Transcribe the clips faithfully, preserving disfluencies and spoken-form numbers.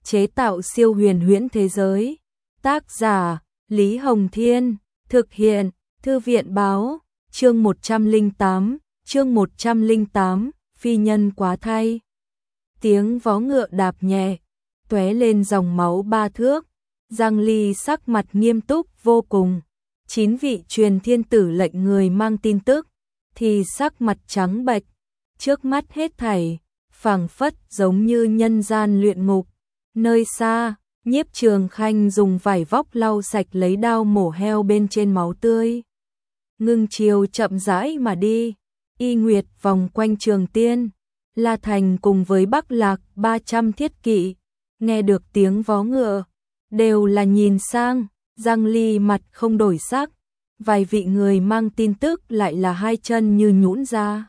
chế tạo siêu huyền huyễn thế giới. Tác giả Lý Hồng Thiên, thực hiện Thư viện Báo, chương một trăm lẻ tám, chương một trăm lẻ tám, phi nhân quá thay. Tiếng vó ngựa đạp nhẹ, tóe lên dòng máu ba thước, Giang Ly sắc mặt nghiêm túc vô cùng. Chín vị truyền thiên tử lệnh người mang tin tức, thì sắc mặt trắng bệch, trước mắt hết thảy, phảng phất giống như nhân gian luyện ngục. Nơi xa, Nhiếp Trường Khanh dùng vải vóc lau sạch lấy đao mổ heo bên trên máu tươi. Ngưng chiều chậm rãi mà đi, Y Nguyệt vòng quanh Trường Tiên, La Thành cùng với Bắc Lạc ba trăm thiết kỵ, nghe được tiếng vó ngựa, đều là nhìn sang. Giang Ly mặt không đổi sắc, vài vị người mang tin tức lại là hai chân như nhũn ra.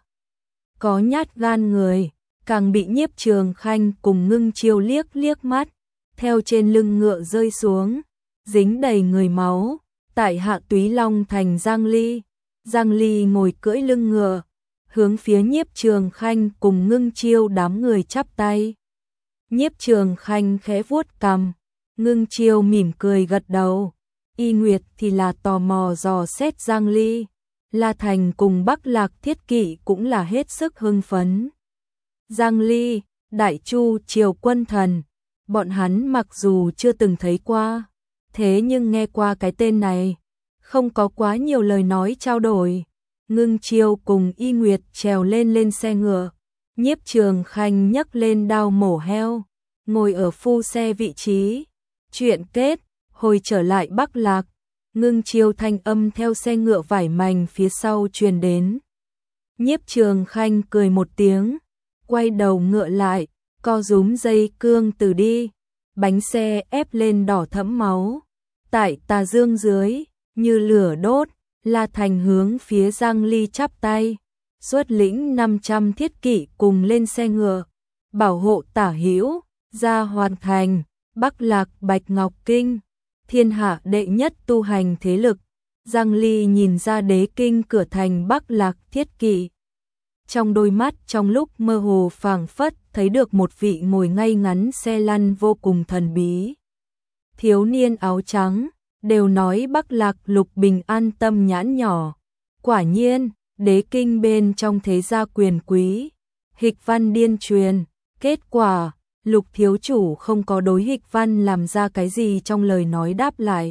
Có nhát gan người, càng bị Nhiếp Trường Khanh cùng Ngưng Chiêu liếc liếc mắt, theo trên lưng ngựa rơi xuống, dính đầy người máu. Tại Hạ Túy Long thành Giang Ly, Giang Ly ngồi cưỡi lưng ngựa, hướng phía Nhiếp Trường Khanh cùng Ngưng Chiêu đám người chắp tay. Nhiếp Trường Khanh khẽ vuốt cằm, Ngưng Chiêu mỉm cười gật đầu. Y Nguyệt thì là tò mò dò xét Giang Ly, La Thành cùng Bắc Lạc thiết kỵ cũng là hết sức hưng phấn. Giang Ly, Đại Chu Triều Quân Thần, bọn hắn mặc dù chưa từng thấy qua, thế nhưng nghe qua cái tên này, không có quá nhiều lời nói trao đổi. Ngưng Chiêu cùng Y Nguyệt trèo lên lên xe ngựa, Nhiếp Trường Khanh nhấc lên đao mổ heo, ngồi ở phu xe vị trí. Chuyện kết, hồi trở lại Bắc Lạc, Ngưng Chiêu thanh âm theo xe ngựa vải mảnh phía sau truyền đến. Nhiếp Trường Khanh cười một tiếng, quay đầu ngựa lại, co rúm dây cương từ đi, bánh xe ép lên đỏ thẫm máu. Tại tà dương dưới, như lửa đốt, La Thành hướng phía Giang Ly chắp tay, xuất lĩnh năm trăm thiết kỵ cùng lên xe ngựa, bảo hộ tả hữu, ra hoàn thành. Bắc Lạc Bạch Ngọc Kinh, thiên hạ đệ nhất tu hành thế lực. Giang Ly nhìn ra đế kinh cửa thành Bắc Lạc thiết kỵ. Trong đôi mắt trong lúc mơ hồ phảng phất thấy được một vị ngồi ngay ngắn xe lăn vô cùng thần bí. Thiếu niên áo trắng, đều nói Bắc Lạc Lục Bình an tâm nhãn nhỏ. Quả nhiên, đế kinh bên trong thế gia quyền quý, hịch văn điên truyền, kết quả Lục thiếu chủ không có đối hịch văn làm ra cái gì trong lời nói đáp lại.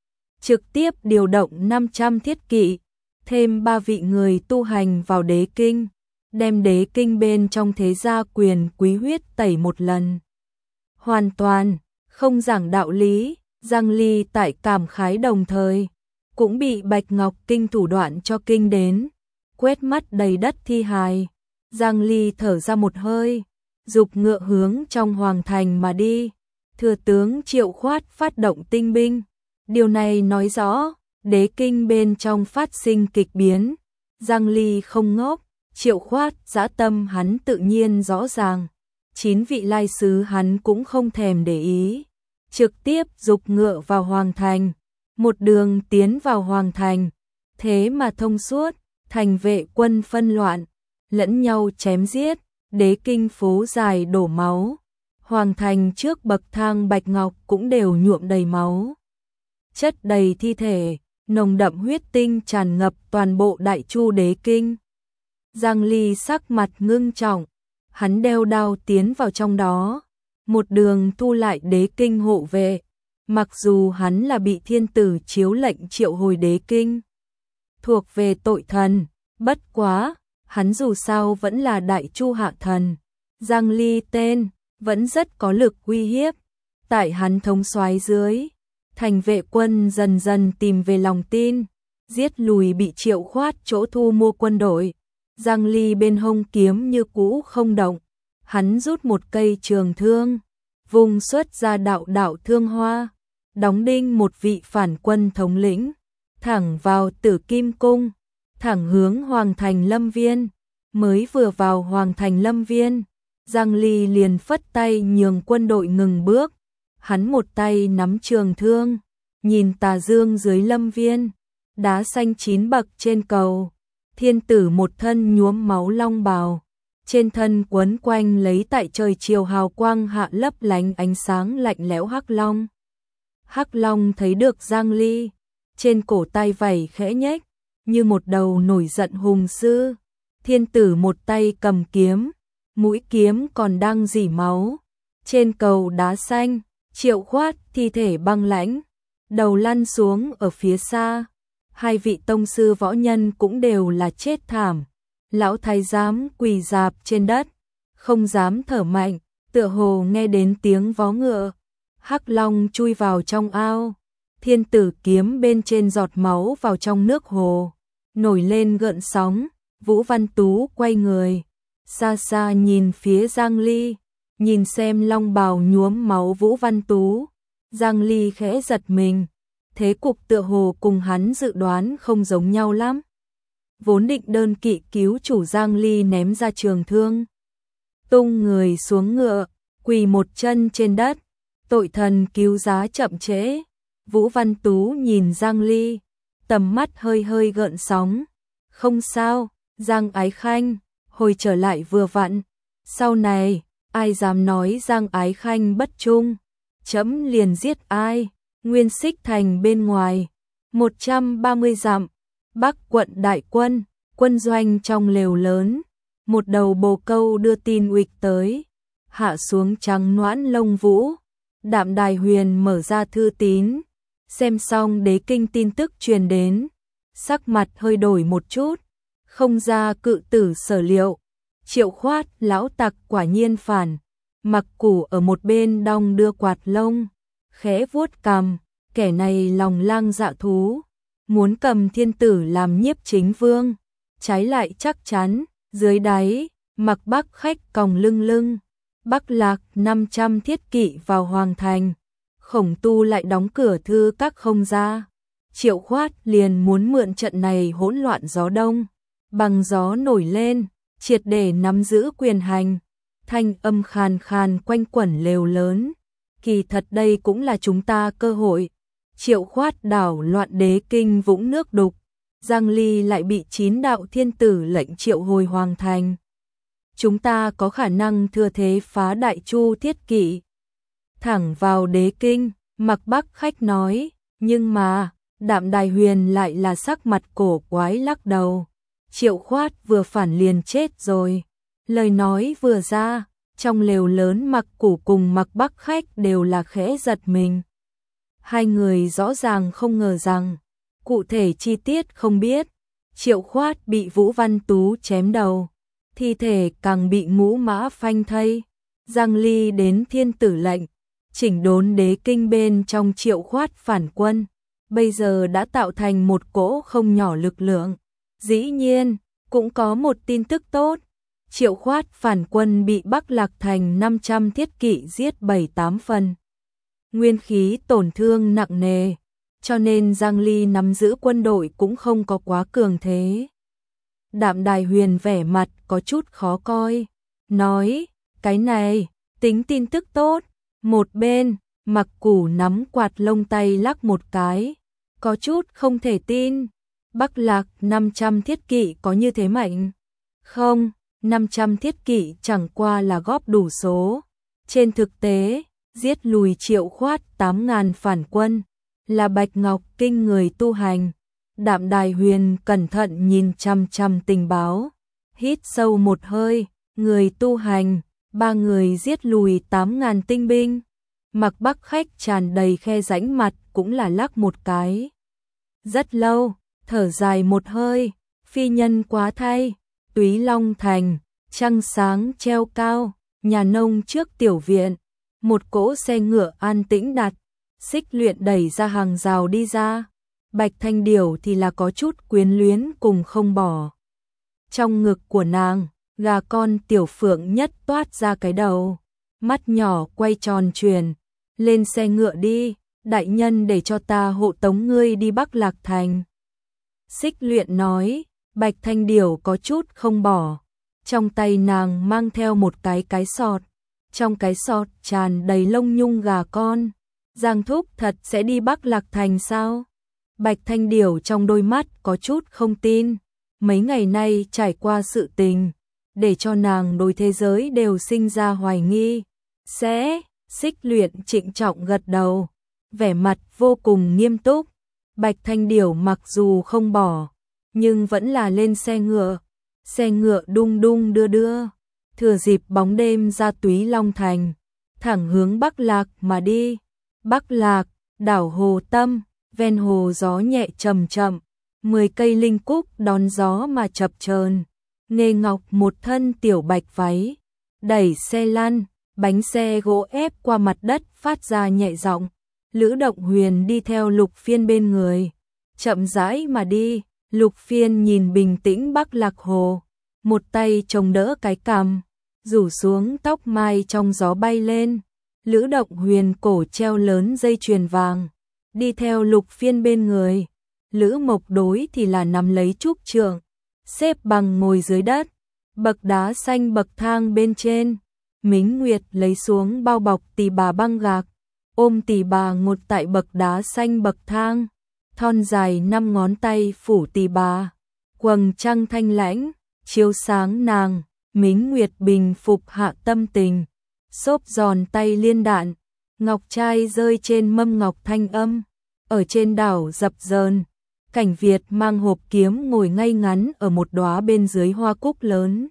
Trực tiếp điều động năm trăm thiết kỵ, thêm ba vị người tu hành vào đế kinh, đem đế kinh bên trong thế gia quyền quý huyết tẩy một lần. Hoàn toàn, không giảng đạo lý, Giang Ly tại cảm khái đồng thời, cũng bị Bạch Ngọc Kinh thủ đoạn cho kinh đến, quét mắt đầy đất thi hài. Giang Ly thở ra một hơi, dục ngựa hướng trong hoàng thành mà đi. Thừa tướng Triệu Khoát phát động tinh binh, điều này nói rõ đế kinh bên trong phát sinh kịch biến. Giang Ly không ngốc, Triệu Khoát dã tâm hắn tự nhiên rõ ràng, chín vị lai sứ hắn cũng không thèm để ý, trực tiếp dục ngựa vào hoàng thành, một đường tiến vào hoàng thành, thế mà thông suốt. Thành vệ quân phân loạn, lẫn nhau chém giết, đế kinh phố dài đổ máu, hoàng thành trước bậc thang bạch ngọc cũng đều nhuộm đầy máu, chất đầy thi thể, nồng đậm huyết tinh tràn ngập toàn bộ Đại Chu đế kinh. Giang Ly sắc mặt ngưng trọng, hắn đeo đao tiến vào trong đó, một đường thu lại đế kinh hộ vệ. Mặc dù hắn là bị thiên tử chiếu lệnh triệu hồi đế kinh, thuộc về tội thần, bất quá, hắn dù sao vẫn là Đại Chu hạ thần. Giang Ly tên, vẫn rất có lực uy hiếp. Tại hắn thống soái dưới, thành vệ quân dần dần tìm về lòng tin, giết lùi bị Triệu Khoát chỗ thu mua quân đội. Giang Ly bên hông kiếm như cũ không động, hắn rút một cây trường thương, vùng xuất ra đạo đạo thương hoa, đóng đinh một vị phản quân thống lĩnh, thẳng vào Tử Kim Cung, thẳng hướng Hoàng thành Lâm Viên. Mới vừa vào Hoàng thành Lâm Viên, Giang Ly liền phất tay nhường quân đội ngừng bước, hắn một tay nắm trường thương, nhìn tà dương dưới Lâm Viên, đá xanh chín bậc trên cầu, thiên tử một thân nhuốm máu long bào, trên thân quấn quanh lấy tại trời chiều hào quang hạ lấp lánh ánh sáng lạnh lẽo hắc long. Hắc long thấy được Giang Ly, trên cổ tay vảy khẽ nhếch, như một đầu nổi giận hùng sư. Thiên tử một tay cầm kiếm, mũi kiếm còn đang rỉ máu. Trên cầu đá xanh, Triệu Khoát thi thể băng lãnh, đầu lăn xuống ở phía xa. Hai vị tông sư võ nhân cũng đều là chết thảm. Lão thái giám quỳ rạp trên đất, không dám thở mạnh, tựa hồ nghe đến tiếng vó ngựa. Hắc long chui vào trong ao, thiên tử kiếm bên trên giọt máu vào trong nước hồ, nổi lên gợn sóng. Vũ Văn Tú quay người, xa xa nhìn phía Giang Ly, nhìn xem long bào nhuốm máu Vũ Văn Tú. Giang Ly khẽ giật mình, thế cục tựa hồ cùng hắn dự đoán không giống nhau lắm. Vốn định đơn kỵ cứu chủ, Giang Ly ném ra trường thương, tung người xuống ngựa, quỳ một chân trên đất, tội thần cứu giá chậm trễ. Vũ Văn Tú nhìn Giang Ly, tầm mắt hơi hơi gợn sóng. Không sao, Giang Ái Khanh, hồi trở lại vừa vặn. Sau này, ai dám nói Giang Ái Khanh bất trung, chấm liền giết ai. Nguyên Xích Thành bên ngoài, một trăm ba mươi dặm, Bắc quận đại quân, quân doanh trong lều lớn. Một đầu bồ câu đưa tin uịch tới, hạ xuống trắng noãn lông vũ. Đạm Đài Huyền mở ra thư tín, xem xong đế kinh tin tức truyền đến, sắc mặt hơi đổi một chút, không ra cự tử sở liệu. Triệu Khoát lão tặc quả nhiên phản. Mặc Củ ở một bên đong đưa quạt lông, khẽ vuốt cằm, kẻ này lòng lang dạ thú, muốn cầm thiên tử làm nhiếp chính vương, trái lại chắc chắn. Dưới đáy, Mặc Bắc khách còng lưng lưng, Bắc lạc năm trăm thiết kỵ vào hoàng thành, Khổng Tu lại đóng cửa thư các không ra. Triệu Khoát liền muốn mượn trận này hỗn loạn gió đông, bằng gió nổi lên, triệt để nắm giữ quyền hành. Thanh âm khàn khàn quanh quẩn lều lớn, kỳ thật đây cũng là chúng ta cơ hội. Triệu Khoát đảo loạn đế kinh vũng nước đục, Giang Ly lại bị chín đạo thiên tử lệnh triệu hồi hoàng thành. Chúng ta có khả năng thừa thế phá đại chu thiết kỵ, thẳng vào đế kinh. Mặc Bắc khách nói, nhưng mà Đạm Đài Huyền lại là sắc mặt cổ quái lắc đầu. Triệu Khoát vừa phản liền chết rồi. Lời nói vừa ra, trong lều lớn Mặc Củ cùng Mặc Bắc khách đều là khẽ giật mình. Hai người rõ ràng không ngờ rằng, cụ thể chi tiết không biết, Triệu Khoát bị Vũ Văn Tú chém đầu, thi thể càng bị ngũ mã phanh thây. Giang Ly đến thiên tử lệnh, chỉnh đốn đế kinh bên trong Triệu Khoát phản quân, bây giờ đã tạo thành một cỗ không nhỏ lực lượng. Dĩ nhiên, cũng có một tin tức tốt, Triệu Khoát phản quân bị Bắc Lạc Thành năm trăm thiết kỵ giết bảy tám phần. Nguyên khí tổn thương nặng nề, cho nên Giang Ly nắm giữ quân đội cũng không có quá cường thế. Đạm Đài Huyền vẻ mặt có chút khó coi, nói, cái này, tính tin tức tốt. Một bên, Mặc Củ nắm quạt lông tay lắc một cái, có chút không thể tin. Bắc Lạc năm trăm thiết kỵ có như thế mạnh? Không, năm trăm thiết kỵ chẳng qua là góp đủ số. Trên thực tế, giết lùi Triệu Khoát tám ngàn phản quân, là bạch ngọc kinh người tu hành. Đạm Đài Huyền cẩn thận nhìn chăm chăm tình báo, hít sâu một hơi, người tu hành, ba người giết lùi tám ngàn tinh binh. Mặc Bắc khách tràn đầy khe rãnh mặt cũng là lắc một cái. Rất lâu, thở dài một hơi, phi nhân quá thay. Túy Long Thành, trăng sáng treo cao, nhà nông trước tiểu viện, một cỗ xe ngựa an tĩnh đặt, Xích Luyện đẩy ra hàng rào đi ra. Bạch Thanh Điểu thì là có chút quyến luyến cùng không bỏ. Trong ngực của nàng, gà con tiểu phượng nhất toát ra cái đầu, mắt nhỏ quay tròn truyền, lên xe ngựa đi, đại nhân để cho ta hộ tống ngươi đi Bắc Lạc Thành. Xích Luyện nói, Bạch Thanh Điểu có chút không bỏ, trong tay nàng mang theo một cái cái sọt, trong cái sọt tràn đầy lông nhung gà con. Giang thúc thật sẽ đi Bắc Lạc Thành sao? Bạch Thanh Điểu trong đôi mắt có chút không tin, mấy ngày nay trải qua sự tình, để cho nàng đối thế giới đều sinh ra hoài nghi. Sẽ, Xích Luyện trịnh trọng gật đầu, vẻ mặt vô cùng nghiêm túc. Bạch Thanh Điểu mặc dù không bỏ, nhưng vẫn là lên xe ngựa. Xe ngựa đung đung đưa đưa, thừa dịp bóng đêm ra Túy Long Thành, thẳng hướng Bắc Lạc mà đi. Bắc Lạc, đảo Hồ Tâm, ven hồ gió nhẹ chậm chậm, mười cây linh cúc đón gió mà chập chờn. Nghê Ngọc một thân tiểu bạch váy, đẩy xe lăn, bánh xe gỗ ép qua mặt đất phát ra nhẹ giọng. Lữ Động Huyền đi theo Lục Phiên bên người, chậm rãi mà đi. Lục Phiên nhìn bình tĩnh Bắc Lạc Hồ, một tay chống đỡ cái cằm, rủ xuống tóc mai trong gió bay lên. Lữ Động Huyền cổ treo lớn dây chuyền vàng, đi theo Lục Phiên bên người. Lữ Mộc Đối thì là nắm lấy trúc trượng, xếp bằng ngồi dưới đất, bậc đá xanh bậc thang bên trên. Mính Nguyệt lấy xuống bao bọc tỳ bà băng gạc, ôm tỳ bà ngồi tại bậc đá xanh bậc thang, thon dài năm ngón tay phủ tỳ bà, quầng trăng thanh lãnh, chiếu sáng nàng. Mính Nguyệt bình phục hạ tâm tình, xốp giòn tay liên đạn, ngọc trai rơi trên mâm ngọc thanh âm. Ở trên đảo dập dờn, Cảnh Việt mang hộp kiếm ngồi ngay ngắn ở một đóa bên dưới hoa cúc lớn.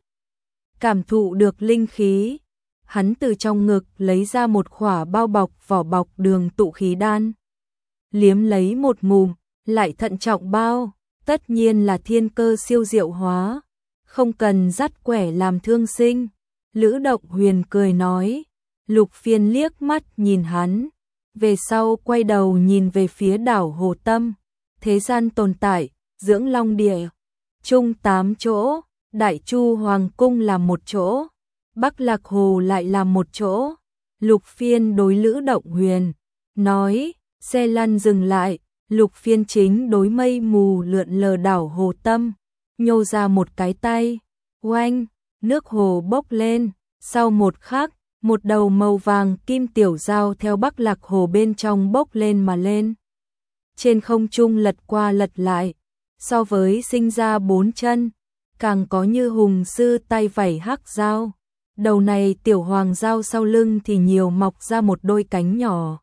Cảm thụ được linh khí, hắn từ trong ngực lấy ra một khỏa bao bọc vỏ bọc đường tụ khí đan. Liếm lấy một ngụm, lại thận trọng bao, tất nhiên là thiên cơ siêu diệu hóa, không cần dắt quẻ làm thương sinh. Lữ Động Huyền cười nói. Lục Phiên liếc mắt nhìn hắn, về sau quay đầu nhìn về phía đảo Hồ Tâm. Thế gian tồn tại, Dưỡng Long Địa, chung tám chỗ, Đại Chu Hoàng Cung là một chỗ, Bắc Lạc Hồ lại là một chỗ. Lục Phiên đối Lữ Động Huyền nói, xe lăn dừng lại. Lục Phiên chính đối mây mù lượn lờ đảo Hồ Tâm, nhô ra một cái tay, oanh, nước hồ bốc lên. Sau một khắc, một đầu màu vàng kim tiểu dao theo Bắc Lạc Hồ bên trong bốc lên mà lên. Trên không trung lật qua lật lại, so với sinh ra bốn chân, càng có như hùng sư tay vảy hắc dao. Đầu này tiểu hoàng dao sau lưng thì nhiều mọc ra một đôi cánh nhỏ.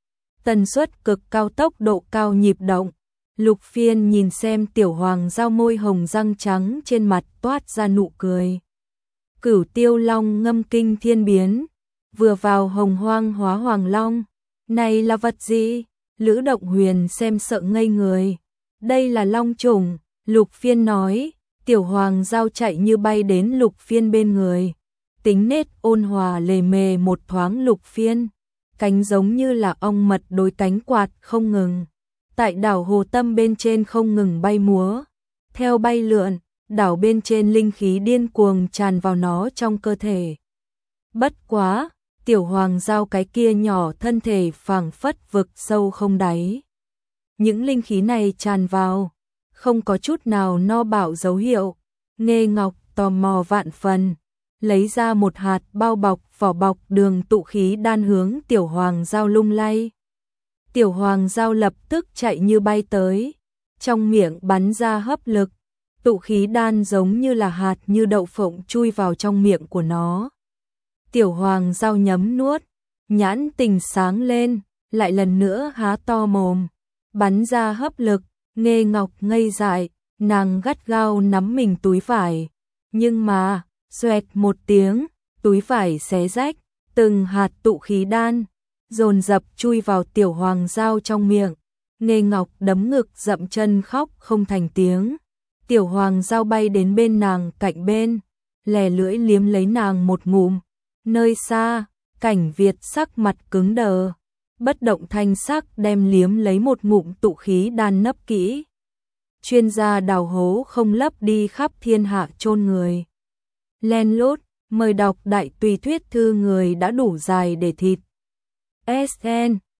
Tần suất cực cao, tốc độ cao, nhịp động. Lục Phiên nhìn xem tiểu hoàng dao, môi hồng răng trắng trên mặt toát ra nụ cười. Cửu Tiêu Long ngâm kinh thiên biến, vừa vào hồng hoang hóa hoàng long. Này là vật gì? Lữ Động Huyền xem sợ ngây người. Đây là long trùng. Lục Phiên nói. Tiểu hoàng dao chạy như bay đến Lục Phiên bên người, tính nết ôn hòa lề mề một thoáng. Lục Phiên cánh giống như là ong mật đối cánh quạt không ngừng, tại đảo Hồ Tâm bên trên không ngừng bay múa, theo bay lượn, đảo bên trên linh khí điên cuồng tràn vào nó trong cơ thể. Bất quá, tiểu hoàng dao cái kia nhỏ thân thể phảng phất vực sâu không đáy. Những linh khí này tràn vào, không có chút nào no bạo dấu hiệu. Nghê Ngọc tò mò vạn phần, lấy ra một hạt bao bọc vỏ bọc đường tụ khí đan hướng tiểu hoàng dao lung lay. Tiểu hoàng dao lập tức chạy như bay tới, trong miệng bắn ra hấp lực, tụ khí đan giống như là hạt như đậu phộng chui vào trong miệng của nó. Tiểu hoàng dao nhấm nuốt, nhãn tình sáng lên, lại lần nữa há to mồm, bắn ra hấp lực. Nghê Ngọc ngây dại, nàng gắt gao nắm mình túi vải, nhưng mà, xoẹt một tiếng, túi vải xé rách, từng hạt tụ khí đan dồn dập chui vào tiểu hoàng dao trong miệng. Nghê Ngọc đấm ngực dậm chân khóc không thành tiếng. Tiểu hoàng dao bay đến bên nàng cạnh bên, lè lưỡi liếm lấy nàng một ngụm. Nơi xa, Cảnh Việt sắc mặt cứng đờ, bất động thanh sắc đem liếm lấy một ngụm tụ khí đan nấp kỹ. Chuyên gia đào hố không lấp đi khắp thiên hạ chôn người. Len lút, mời đọc đại tùy thuyết thư người đã đủ dài để thịt. ét en